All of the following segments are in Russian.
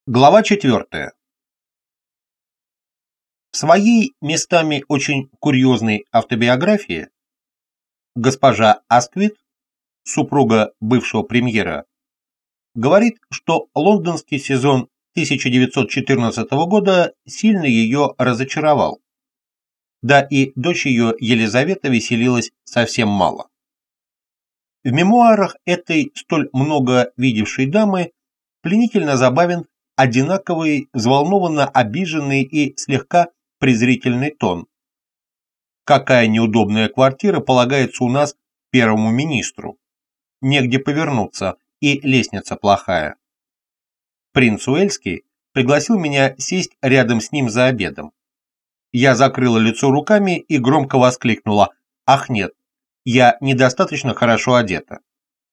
Глава 4. В своей местами очень курьезной автобиографии госпожа Асквит, супруга бывшего премьера, говорит, что лондонский сезон 1914 года сильно ее разочаровал, да и дочь ее Елизавета веселилась совсем мало. В мемуарах этой столь много видевшей дамы пленительно забавен одинаковый, взволнованно обиженный и слегка презрительный тон. Какая неудобная квартира полагается у нас первому министру? Негде повернуться, и лестница плохая. Принц Уэльский пригласил меня сесть рядом с ним за обедом. Я закрыла лицо руками и громко воскликнула: «Ах нет, я недостаточно хорошо одета».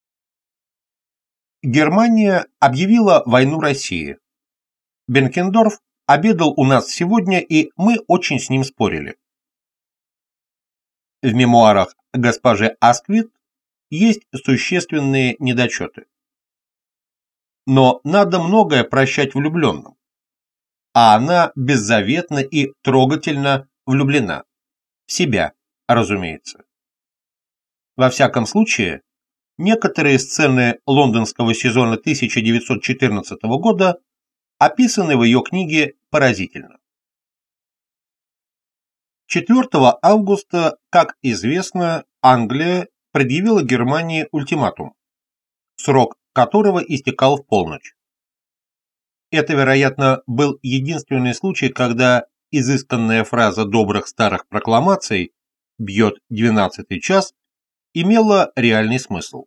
Германия объявила войну России. Бенкендорф обедал у нас сегодня, и мы очень с ним спорили. В мемуарах госпожи Асквит есть существенные недочеты. Но надо многое прощать влюбленным, а она беззаветно и трогательно влюблена. В себя, разумеется. Во всяком случае, некоторые сцены лондонского сезона 1914 года описаны в ее книге поразительно. 4 августа, как известно, Англия предъявила Германии ультиматум, срок которого истекал в полночь. Это, вероятно, был единственный случай, когда изысканная фраза добрых старых прокламаций «бьет 12-й час» имела реальный смысл.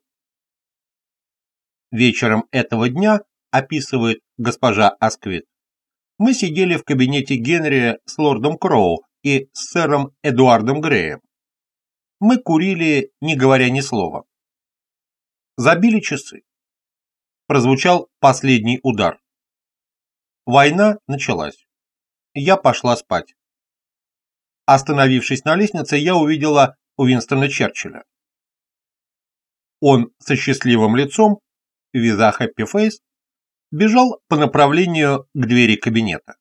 Вечером этого дня, описывает госпожа Асквит, мы сидели в кабинете Генри с лордом Кроу и с сэром Эдуардом Греем. Мы курили, не говоря ни слова. Забили часы. Прозвучал последний удар. Война началась. Я пошла спать. Остановившись на лестнице, я увидела Уинстона Черчилля. Он со счастливым лицом, виза happy face, бежал по направлению к двери кабинета.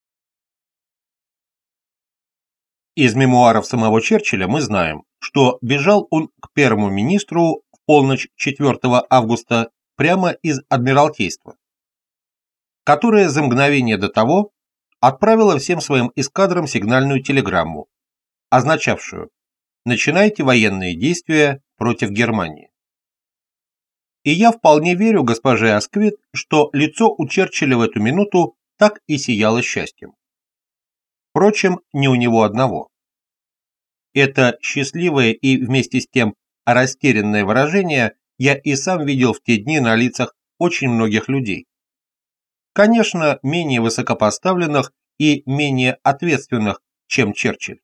Из мемуаров самого Черчилля мы знаем, что бежал он к первому министру в полночь 4 августа прямо из Адмиралтейства, которое за мгновение до того отправило всем своим эскадрам сигнальную телеграмму, означавшую «Начинайте военные действия против Германии». И я вполне верю госпоже Асквит, что лицо у Черчилля в эту минуту так и сияло счастьем. Впрочем, не у него одного. Это счастливое и вместе с тем растерянное выражение я и сам видел в те дни на лицах очень многих людей. Конечно, менее высокопоставленных и менее ответственных, чем Черчилль.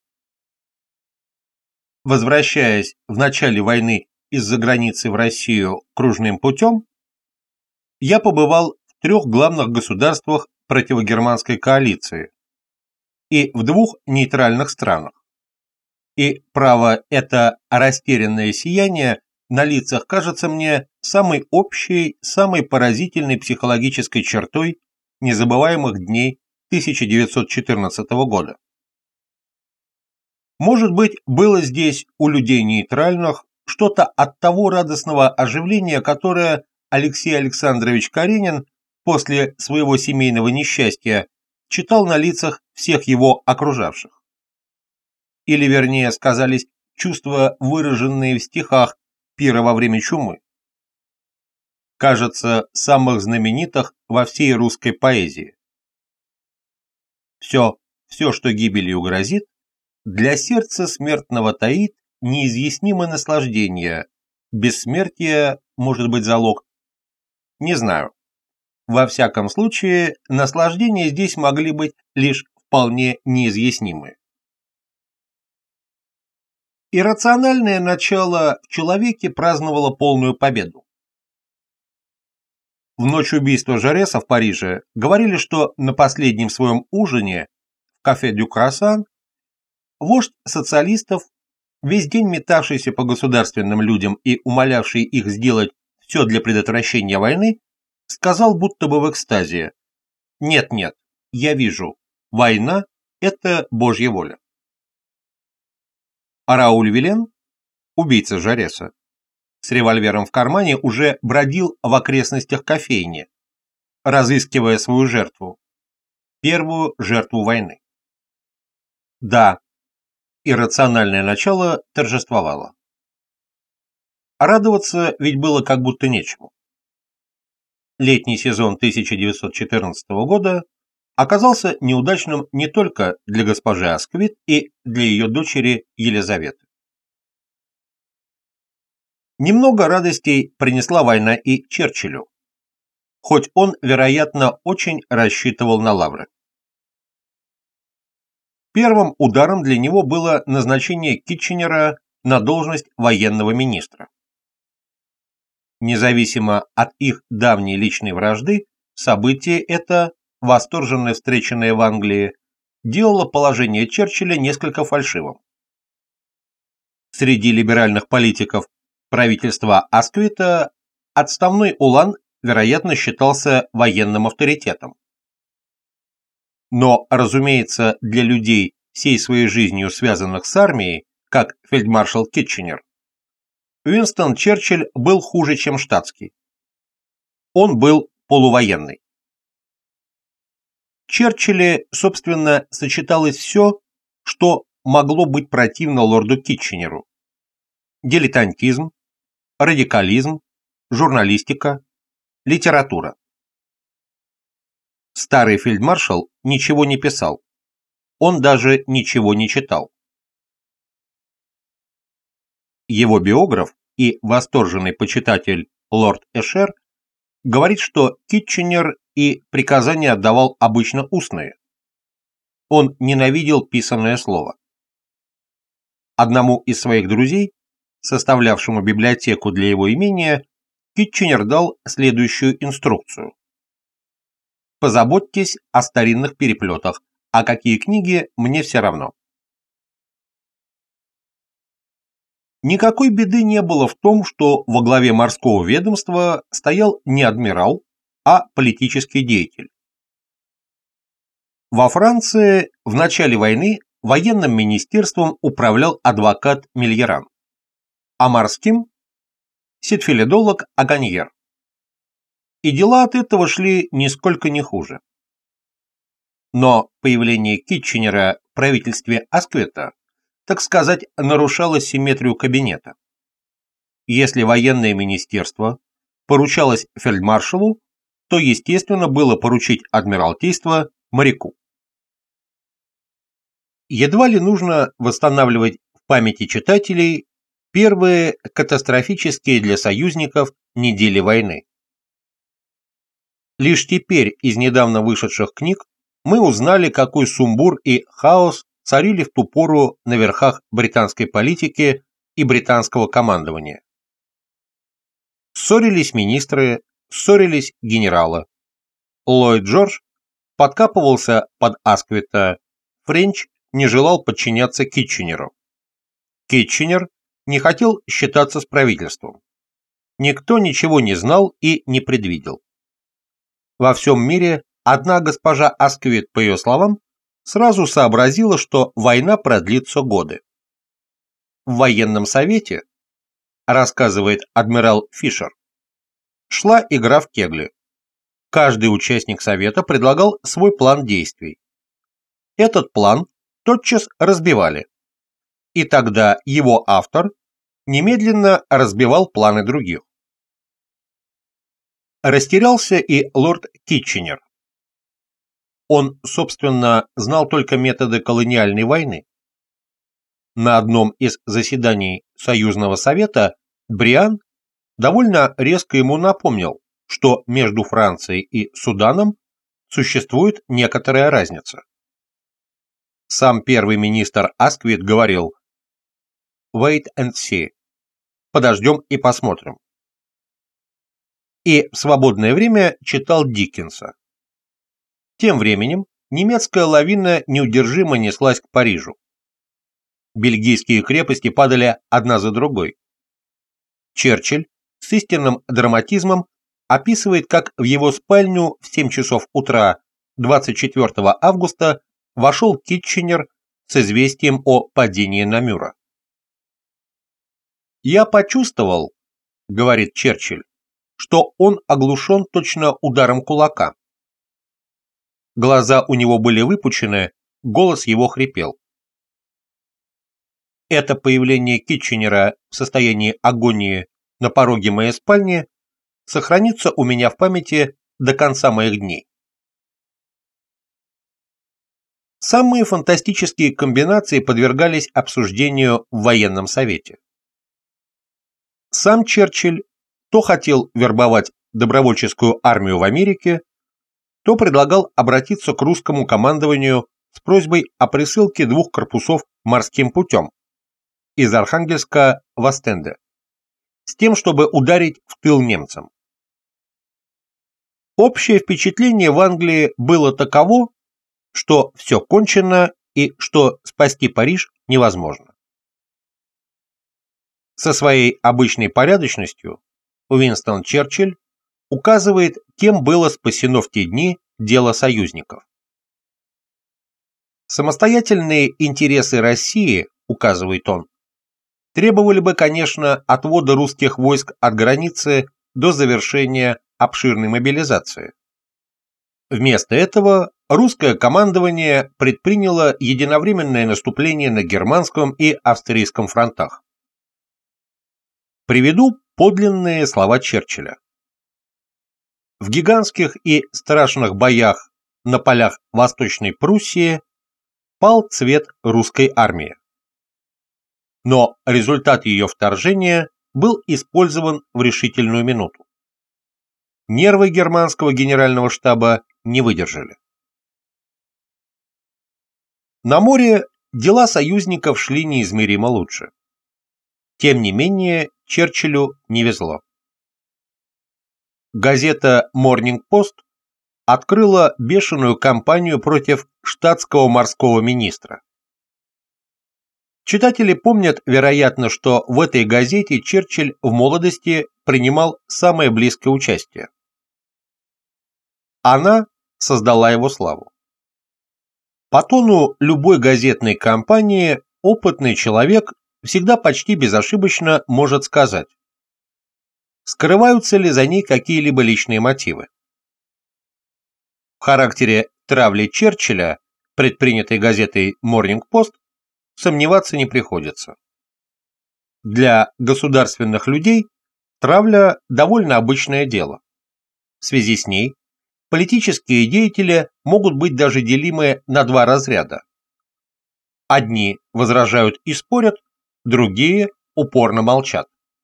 Возвращаясь в начале войны из-за границы в Россию кружным путем, я побывал в 3 главных государствах противогерманской коалиции и в 2 нейтральных странах. И, право, это растерянное сияние на лицах кажется мне самой общей, самой поразительной психологической чертой незабываемых дней 1914 года. Может быть, было здесь у людей нейтральных что-то от того радостного оживления, которое Алексей Александрович Каренин после своего семейного несчастья читал на лицах всех его окружавших. Или, вернее, сказались чувства, выраженные в стихах пира во время чумы. Кажется, самых знаменитых во всей русской поэзии. Все, что гибелью грозит, для сердца смертного таит неизъяснимое наслаждение. Бессмертие может быть залог. Не знаю. Во всяком случае, наслаждения здесь могли быть лишь вполне неизъяснимые. Иррациональное начало в человеке праздновало полную победу. В ночь убийства Жареса в Париже говорили, что на последнем своем ужине в кафе «Дю Крассан» вождь социалистов, весь день метавшийся по государственным людям и умолявший их сделать все для предотвращения войны, сказал будто бы в экстазе: Нет, я вижу, война – это Божья воля. А Рауль Вилен, убийца Жареса, с револьвером в кармане уже бродил в окрестностях кофейни, разыскивая свою жертву, первую жертву войны. Да, иррациональное начало торжествовало. А радоваться ведь было как будто нечему. Летний сезон 1914 года оказался неудачным не только для госпожи Асквит и для ее дочери Елизаветы. Немного радостей принесла война и Черчиллю, хоть он, вероятно, очень рассчитывал на лавры. Первым ударом для него было назначение Китченера на должность военного министра. Независимо от их давней личной вражды, событие это, восторженно встреченное в Англии, делало положение Черчилля несколько фальшивым. Среди либеральных политиков правительства Асквита отставной Улан, вероятно, считался военным авторитетом. Но, разумеется, для людей, всей своей жизнью связанных с армией, как фельдмаршал Китченер, Уинстон Черчилль был хуже, чем штатский. Он был полувоенный. В Черчилле, собственно, сочеталось все, что могло быть противно лорду Китченеру. Дилетантизм, радикализм, журналистика, литература. Старый фельдмаршал ничего не писал. Он даже ничего не читал. Его биограф и восторженный почитатель лорд Эшер говорит, что Китченер и приказания отдавал обычно устные. Он ненавидел писанное слово. Одному из своих друзей, составлявшему библиотеку для его имения, Китченер дал следующую инструкцию. «Позаботьтесь о старинных переплетах, а какие книги, мне все равно». Никакой беды не было в том, что во главе морского ведомства стоял не адмирал, а политический деятель. Во Франции в начале войны военным министерством управлял адвокат Мильеран, а морским – ситфилидолог Аганьер. И дела от этого шли нисколько не хуже. Но появление Китченера в правительстве Асквита, так сказать, нарушало симметрию кабинета. Если военное министерство поручалось фельдмаршалу, то естественно было поручить адмиралтейство моряку. Едва ли нужно восстанавливать в памяти читателей первые катастрофические для союзников недели войны. Лишь теперь из недавно вышедших книг мы узнали, какой сумбур и хаос царили в ту пору на верхах британской политики и британского командования. Ссорились министры, ссорились генералы. Ллойд Джордж подкапывался под Асквита, Френч не желал подчиняться Китченеру. Китченер не хотел считаться с правительством. Никто ничего не знал и не предвидел. Во всем мире одна госпожа Асквит, по ее словам, сразу сообразила, что война продлится годы. В военном совете, рассказывает адмирал Фишер, шла игра в кегли. Каждый участник совета предлагал свой план действий. Этот план тотчас разбивали, и тогда его автор немедленно разбивал планы других. Растерялся и лорд Китченер. Он, собственно, знал только методы колониальной войны. На одном из заседаний Союзного совета Бриан довольно резко ему напомнил, что между Францией и Суданом существует некоторая разница. Сам первый министр Асквит говорил «Wait and see» – «Подождем и посмотрим». И в свободное время читал Диккенса. Тем временем немецкая лавина неудержимо неслась к Парижу. Бельгийские крепости падали одна за другой. Черчилль с истинным драматизмом описывает, как в его спальню в 7 часов утра 24 августа вошел Китченер с известием о падении Намюра. «Я почувствовал, — говорит Черчилль, — что он оглушен точно ударом кулака. Глаза у него были выпучены, голос его хрипел. Это появление Китченера в состоянии агонии на пороге моей спальни сохранится у меня в памяти до конца моих дней». Самые фантастические комбинации подвергались обсуждению в военном совете. Сам Черчилль то хотел вербовать добровольческую армию в Америке, то предлагал обратиться к русскому командованию с просьбой о присылке 2 корпусов морским путем из Архангельска в Остенде, с тем, чтобы ударить в тыл немцам. Общее впечатление в Англии было таково, что все кончено и что спасти Париж невозможно. Со своей обычной порядочностью Уинстон Черчилль указывает, кем было спасено в те дни дело союзников. Самостоятельные интересы России, указывает он, требовали бы, конечно, отвода русских войск от границы до завершения обширной мобилизации. Вместо этого русское командование предприняло единовременное наступление на германском и австрийском фронтах. Приведу подлинные слова Черчилля. В гигантских и страшных боях на полях Восточной Пруссии пал цвет русской армии. Но результат ее вторжения был использован в решительную минуту. Нервы германского генерального штаба не выдержали. На море дела союзников шли неизмеримо лучше. Тем не менее, Черчиллю не везло. Газета Morning Post открыла бешеную кампанию против штатского морского министра. Читатели помнят, вероятно, что в этой газете Черчилль в молодости принимал самое близкое участие. Она создала его славу. По тону любой газетной кампании опытный человек всегда почти безошибочно может сказать, скрываются ли за ней какие-либо личные мотивы. В характере травли Черчилля, предпринятой газетой Morning Post, сомневаться не приходится. Для государственных людей травля довольно обычное дело. В связи с ней политические деятели могут быть даже делимы на 2 разряда. Одни возражают и спорят, другие упорно молчат.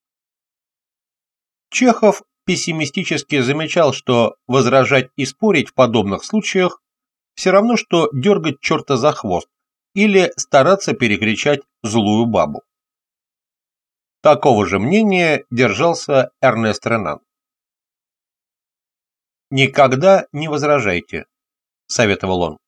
Чехов пессимистически замечал, что возражать и спорить в подобных случаях все равно, что дергать черта за хвост или стараться перекричать злую бабу. Такого же мнения держался Эрнест Ренан. «Никогда не возражайте», — советовал он.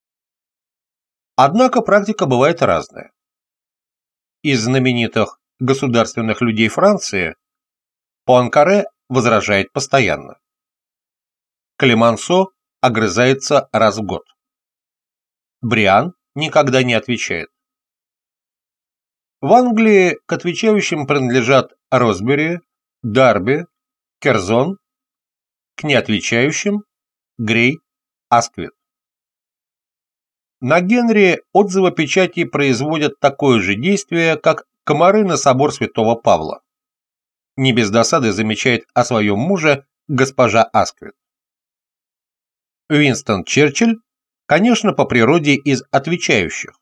Однако практика бывает разная. Из знаменитых государственных людей Франции Пуанкаре возражает постоянно. Клемансо огрызается раз в год. Бриан никогда не отвечает. В Англии к отвечающим принадлежат Росбери, Дарби, Керзон, к неотвечающим Грей, Асквит. На Генри отзывы печати производят такое же действие, как комары на собор святого Павла. Не без досады замечает о своем муже госпожа Асквит. Уинстон Черчилль, конечно, по природе из отвечающих.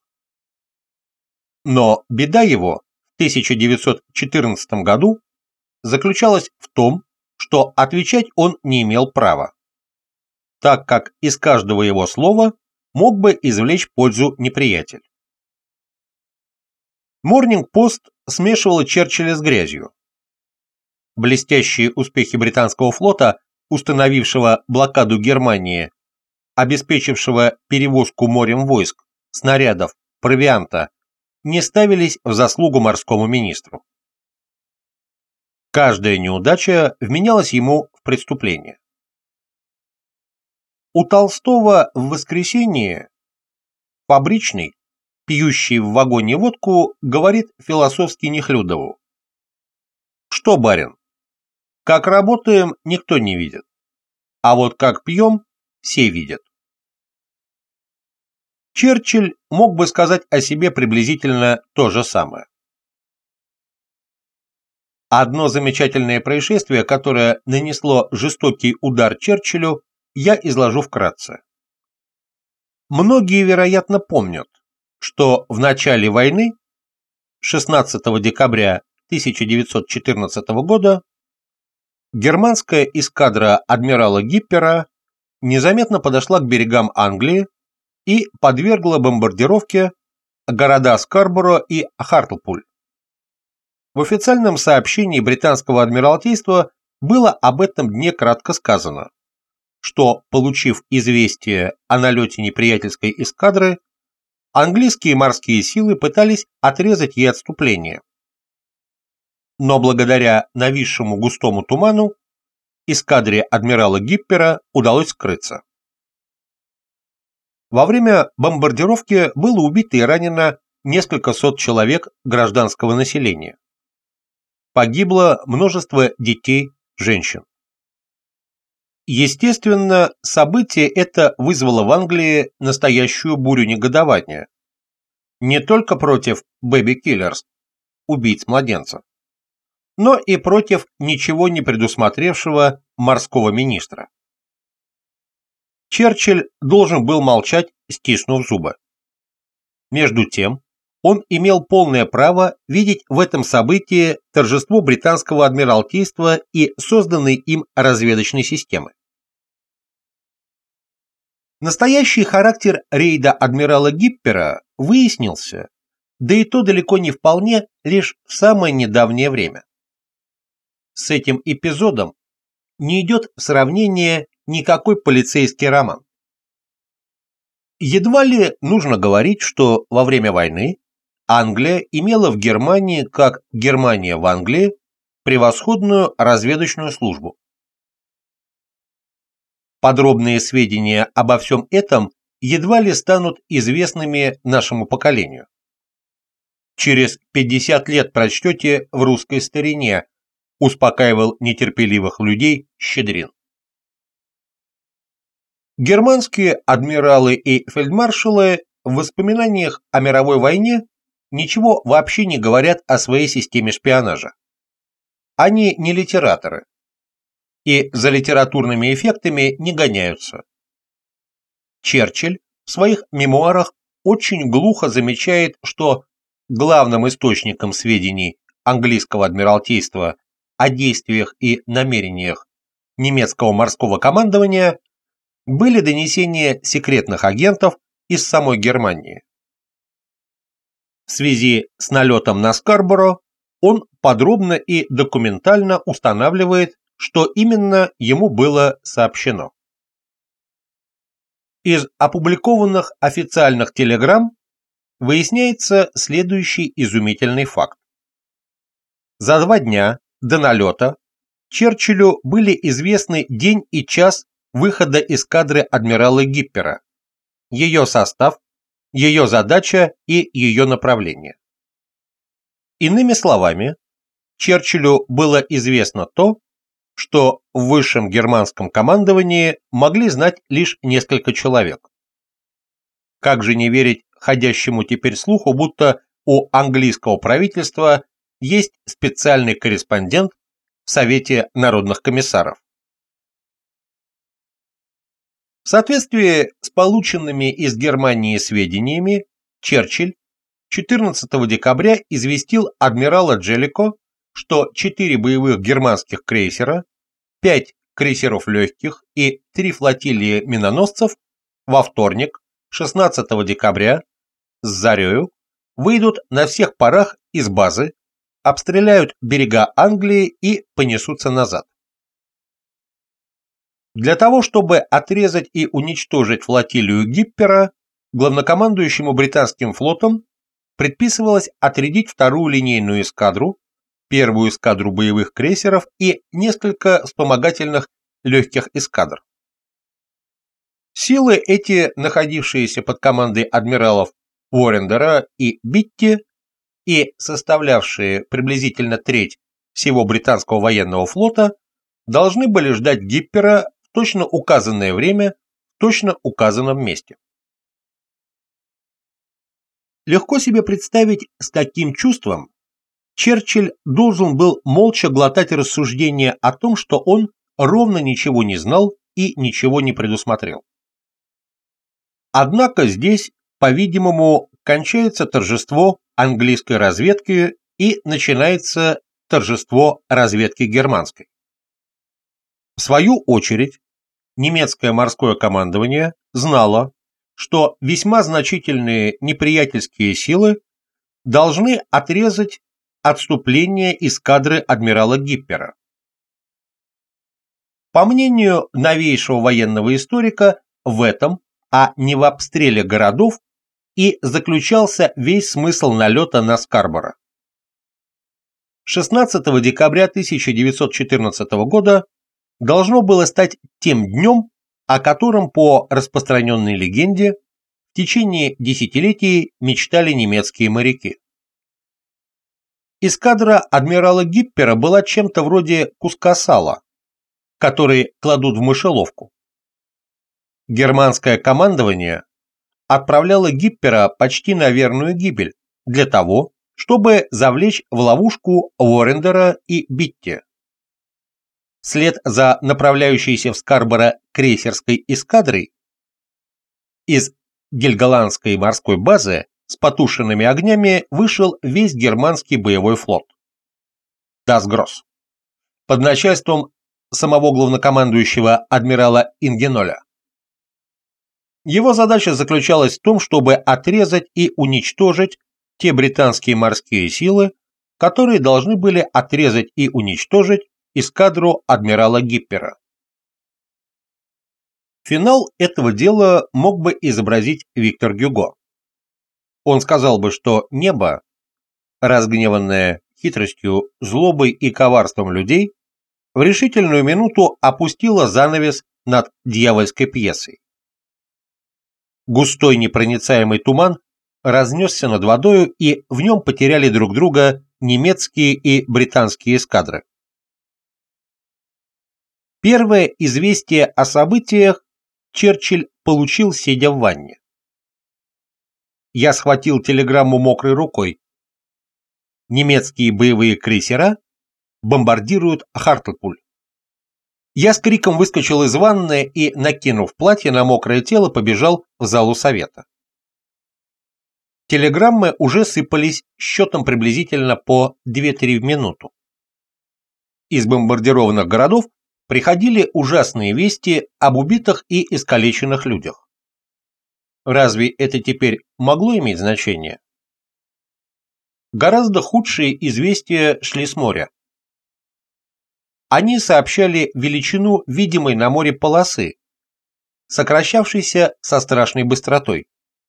Но беда его в 1914 году заключалась в том, что отвечать он не имел права, так как из каждого его слова мог бы извлечь пользу неприятель. Morning Post смешивала Черчилля с грязью. Блестящие успехи британского флота, установившего блокаду Германии, обеспечившего перевозку морем войск, снарядов, провианта, не ставились в заслугу морскому министру. Каждая неудача вменялась ему в преступление. У Толстого в воскресенье фабричный, пьющий в вагоне водку, говорит философски Нехлюдову: «Что, барин, как работаем, никто не видит, а вот как пьем, все видят». Черчилль мог бы сказать о себе приблизительно то же самое. Одно замечательное происшествие, которое нанесло жестокий удар Черчиллю, я изложу вкратце. Многие, вероятно, помнят, что в начале войны, 16 декабря 1914 года, германская эскадра адмирала Гиппера незаметно подошла к берегам Англии и подвергла бомбардировке города Скарборо и Хартлпуль. В официальном сообщении британского адмиралтейства было об этом дне кратко сказано, что, получив известие о налете неприятельской эскадры, английские морские силы пытались отрезать ей отступление. Но благодаря нависшему густому туману эскадре адмирала Гиппера удалось скрыться. Во время бомбардировки было убито и ранено несколько сот человек гражданского населения. Погибло множество детей, женщин. Естественно, событие это вызвало в Англии настоящую бурю негодования. Не только против бэби-киллерс, убийц младенцев, но и против ничего не предусмотревшего морского министра. Черчилль должен был молчать, стиснув зубы. Между тем, он имел полное право видеть в этом событии торжество британского адмиралтейства и созданной им разведочной системы. Настоящий характер рейда адмирала Гиппера выяснился, да и то далеко не вполне, лишь в самое недавнее время. С этим эпизодом не идет в сравнение никакой полицейский роман. Едва ли нужно говорить, что во время войны Англия имела в Германии, как Германия в Англии, превосходную разведочную службу. Подробные сведения обо всем этом едва ли станут известными нашему поколению. Через 50 лет прочтете в русской старине, успокаивал нетерпеливых людей Щедрин. Германские адмиралы и фельдмаршалы в воспоминаниях о мировой войне ничего вообще не говорят о своей системе шпионажа. Они не литераторы и за литературными эффектами не гоняются. Черчилль в своих мемуарах очень глухо замечает, что главным источником сведений английского адмиралтейства о действиях и намерениях немецкого морского командования были донесения секретных агентов из самой Германии. В связи с налетом на Скарборо он подробно и документально устанавливает, что именно ему было сообщено. Из опубликованных официальных телеграмм выясняется следующий изумительный факт. За 2 дня до налета Черчиллю были известны день и час выхода эскадры адмирала Гиппера, ее состав, ее задача и ее направление. Иными словами, Черчиллю было известно то, что в высшем германском командовании могли знать лишь несколько человек. Как же не верить ходящему теперь слуху, будто у английского правительства есть специальный корреспондент в Совете народных комиссаров. В соответствии с полученными из Германии сведениями, Черчилль 14 декабря известил адмирала Джеллико, что 4 боевых германских крейсера, 5 крейсеров легких и 3 флотилии миноносцев во вторник, 16 декабря, с зарею выйдут на всех парах из базы, обстреляют берега Англии и понесутся назад. Для того, чтобы отрезать и уничтожить флотилию Гиппера, главнокомандующему британским флотом предписывалось отрядить 2-ю линейную эскадру, 1-ю эскадру боевых крейсеров и несколько вспомогательных легких эскадр. Силы эти, находившиеся под командой адмиралов Уоррендера и Битти и составлявшие приблизительно треть всего британского военного флота, должны были ждать Гиппера в точно указанное время в точно указанном месте. Легко себе представить, с каким чувством Черчилль должен был молча глотать рассуждения о том, что он ровно ничего не знал и ничего не предусмотрел. Однако здесь, по-видимому, кончается торжество английской разведки и начинается торжество разведки германской. В свою очередь, немецкое морское командование знало, что весьма значительные неприятельские силы должны отрезать отступление эскадры адмирала Гиппера. По мнению новейшего военного историка, в этом, а не в обстреле городов, и заключался весь смысл налета на Скарборо. 16 декабря 1914 года должно было стать тем днем, о котором по распространенной легенде в течение десятилетий мечтали немецкие моряки. Эскадра адмирала Гиппера была чем-то вроде куска сала, который кладут в мышеловку. Германское командование отправляло Гиппера почти на верную гибель для того, чтобы завлечь в ловушку Уоррендера и Битти. Вслед за направляющейся в Скарборо крейсерской эскадрой из Гельголандской морской базы с потушенными огнями вышел весь германский боевой флот. Das Gross. Под начальством самого главнокомандующего адмирала Ингеноля. Его задача заключалась в том, чтобы отрезать и уничтожить те британские морские силы, которые должны были отрезать и уничтожить эскадру адмирала Гиппера. Финал этого дела мог бы изобразить Виктор Гюго. Он сказал бы, что небо, разгневанное хитростью, злобой и коварством людей, в решительную минуту опустило занавес над дьявольской пьесой. Густой непроницаемый туман разнесся над водою, и в нем потеряли друг друга немецкие и британские эскадры. Первое известие о событиях Черчилль получил, сидя в ванне. Я схватил телеграмму мокрой рукой. Немецкие боевые крейсера бомбардируют Хартlepуль. Я с криком выскочил из ванны и, накинув платье на мокрое тело, побежал в залу совета. Телеграммы уже сыпались счетом приблизительно по 2-3 в минуту. Из бомбардированных городов приходили ужасные вести об убитых и искалеченных людях. Разве это теперь могло иметь значение? Гораздо худшие известия шли с моря. Они сообщали величину видимой на море полосы, сокращавшейся со страшной быстротой.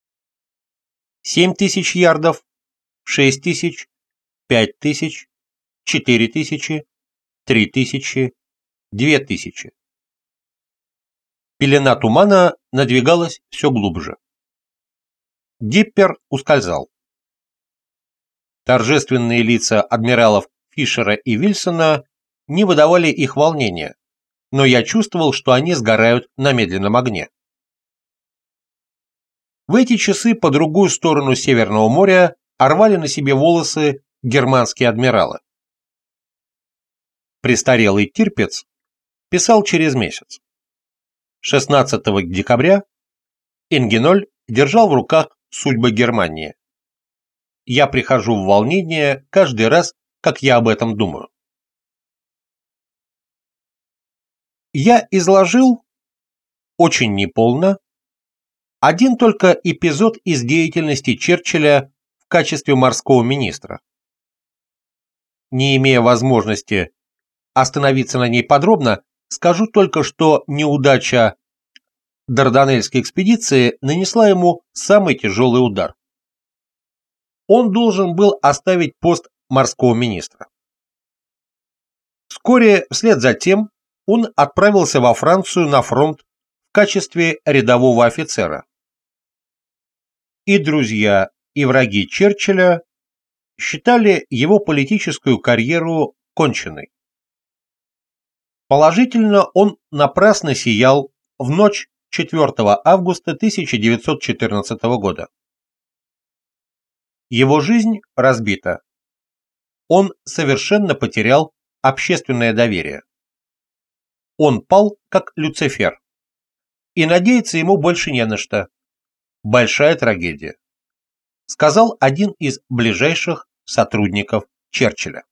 7000 ярдов, 6000, 5000, 4000, 3000, 2000. Пелена тумана надвигалась все глубже. Гиппер ускользал. Торжественные лица адмиралов Фишера и Вильсона не выдавали их волнения, но я чувствовал, что они сгорают на медленном огне. В эти часы по другую сторону Северного моря рвали на себе волосы германские адмиралы. Престарелый Тирпиц писал через месяц. 16 декабря Ингеноль держал в руках судьбы Германии. Я прихожу в волнение каждый раз, как я об этом думаю. Я изложил, очень неполно, один только эпизод из деятельности Черчилля в качестве морского министра. Не имея возможности остановиться на ней подробно, скажу только, что неудача Дарданельской экспедиции нанесла ему самый тяжелый удар. Он должен был оставить пост морского министра. Вскоре вслед за тем он отправился во Францию на фронт в качестве рядового офицера. И друзья, и враги Черчилля считали его политическую карьеру конченной. Положительно, он напрасно сиял в ночь 4 августа 1914 года. Его жизнь разбита. Он совершенно потерял общественное доверие. Он пал, как Люцифер. И надеяться ему больше не на что. Большая трагедия, сказал один из ближайших сотрудников Черчилля.